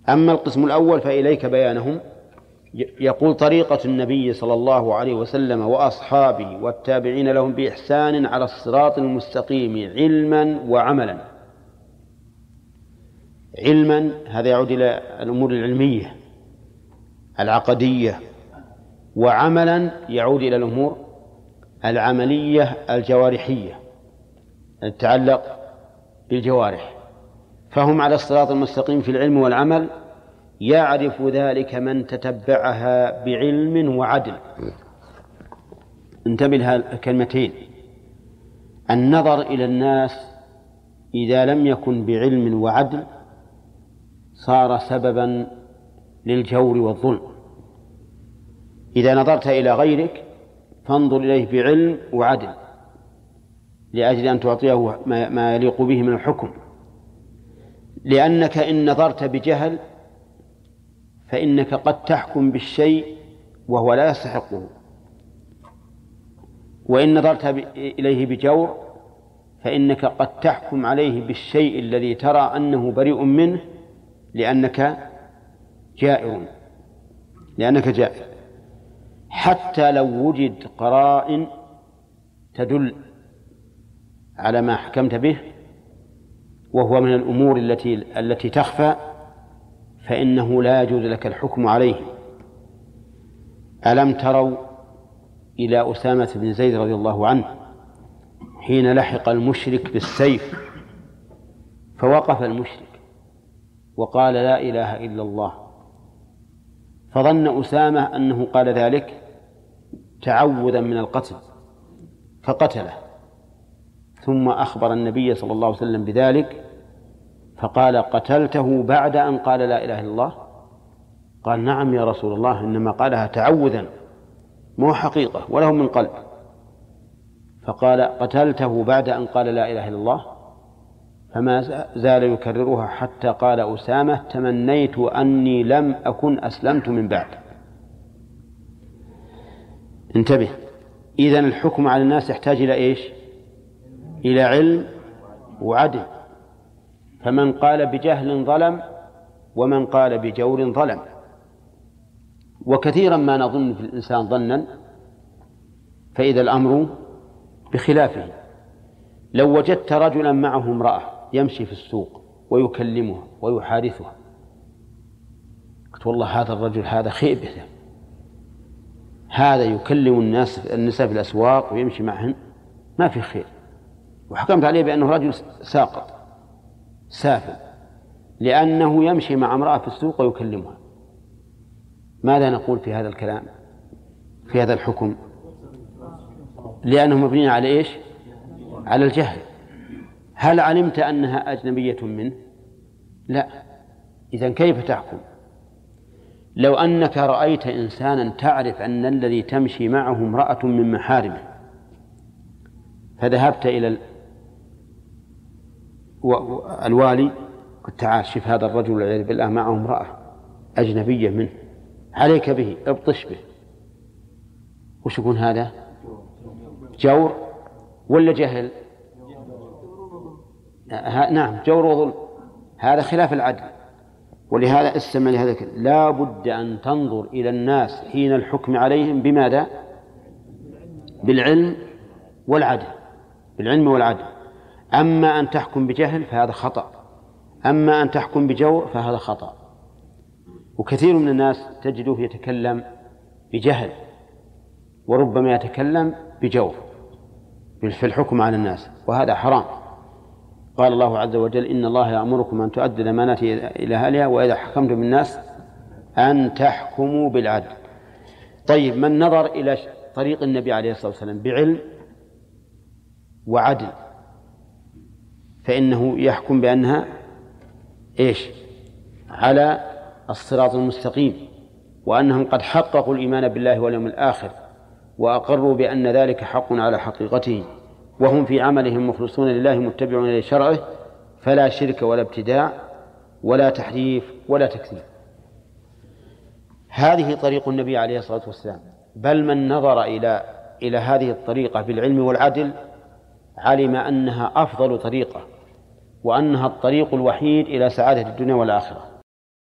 أما القسم الأول فإليك بيانهم. يقول: طريقة النبي صلى الله عليه وسلم وأصحابه والتابعين لهم بإحسان على الصراط المستقيم علما وعملا. علما هذا يعود إلى الأمور العلمية العقدية، وعملا يعود إلى الأمور العملية الجوارحية تتعلق بالجوارح. فهم على الصراط المستقيم في العلم والعمل، يعرف ذلك من تتبعها بعلم وعدل. انتبه لها الكلمتين: النظر إلى الناس إذا لم يكن بعلم وعدل صار سببا للجور والظلم. إذا نظرت إلى غيرك فانظر إليه بعلم وعدل لأجل أن تعطيه ما يليق به من الحكم، لأنك إن نظرت بجهل فإنك قد تحكم بالشيء وهو لا يستحقه، وإن نظرت إليه بجور فإنك قد تحكم عليه بالشيء الذي ترى أنه بريء منه لأنك جائر. حتى لو وجد قرائن تدل على ما حكمت به وهو من الأمور التي تخفى فإنه لا يجوز لك الحكم عليه. ألم تروا إلى أسامة بن زيد رضي الله عنه حين لحق المشرك بالسيف، فوقف المشرك وقال: لا إله إلا الله، فظن أسامة أنه قال ذلك تعوذا من القتل فقتله، ثم أخبر النبي صلى الله عليه وسلم بذلك فقال: قتلته بعد أن قال لا إله إلا الله؟ قال: نعم يا رسول الله، إنما قالها تعوذا مو حقيقة وله من قلب. فقال: قتلته بعد أن قال لا إله إلا الله؟ فما زال يكررها حتى قال أسامة: تمنيت أني لم أكن أسلمت من بعد. انتبه، إذن الحكم على الناس يحتاج إلى إيش؟ إلى علم وعدل. فمن قال بجهل ظلم، ومن قال بجور ظلم. وكثيرا ما نظن في الإنسان ظنا فإذا الأمر بخلافه. لو وجدت رجلا معه امرأة يمشي في السوق ويكلمها ويحادثها، قلت: والله هذا الرجل هذا خيبة، هذا يكلم النساء في الأسواق ويمشي معهن، ما في خير، وحكمت عليه بأنه رجل ساقط سافل لأنه يمشي مع امرأة في السوق ويكلمها. ماذا نقول في هذا الكلام، في هذا الحكم؟ لأنه مبني على إيش؟ على الجهل. هل علمت أنها أجنبية منه؟ لا. إذن كيف تحكم؟ لو أنك رأيت إنسانا تعرف أن الذي تمشي معه امرأة من محارمه، فذهبت إلى الوالي قلت: تعال شوف هذا الرجل والعياذ بالله معه امرأة أجنبية منه، عليك به، ابطش به. وش يكون هذا؟ جور ولا جهل؟ نعم، جور وظلم، هذا خلاف العدل. ولهذا استمع لهذا لا بد أن تنظر إلى الناس حين الحكم عليهم بماذا؟ بالعلم والعدل. بالعلم والعدل. أما أن تحكم بجهل فهذا خطأ، أما أن تحكم بجور فهذا خطأ. وكثير من الناس تجده يتكلم بجهل وربما يتكلم بجور في الحكم على الناس، وهذا حرام. قال الله عز وجل: إن الله يأمركم أن تؤدوا الأمانات إلى أهلها وإذا حكمتم بالناس أن تحكموا بالعدل. طيب، من نظر إلى طريق النبي عليه الصلاة والسلام بعلم وعدل فإنه يحكم بأنها إيش؟ على الصراط المستقيم، وأنهم قد حققوا الإيمان بالله واليوم الآخر وأقروا بأن ذلك حق على حقيقته، وهم في عملهم مخلصون لله متبعون لشرعه، فلا شرك ولا ابتداع ولا تحريف ولا تكذيب. هذه طريق النبي عليه الصلاة والسلام. بل من نظر إلى هذه الطريقة بالعلم والعدل علم أنها أفضل طريقة، وأنها الطريق الوحيد إلى سعادة الدنيا والآخرة.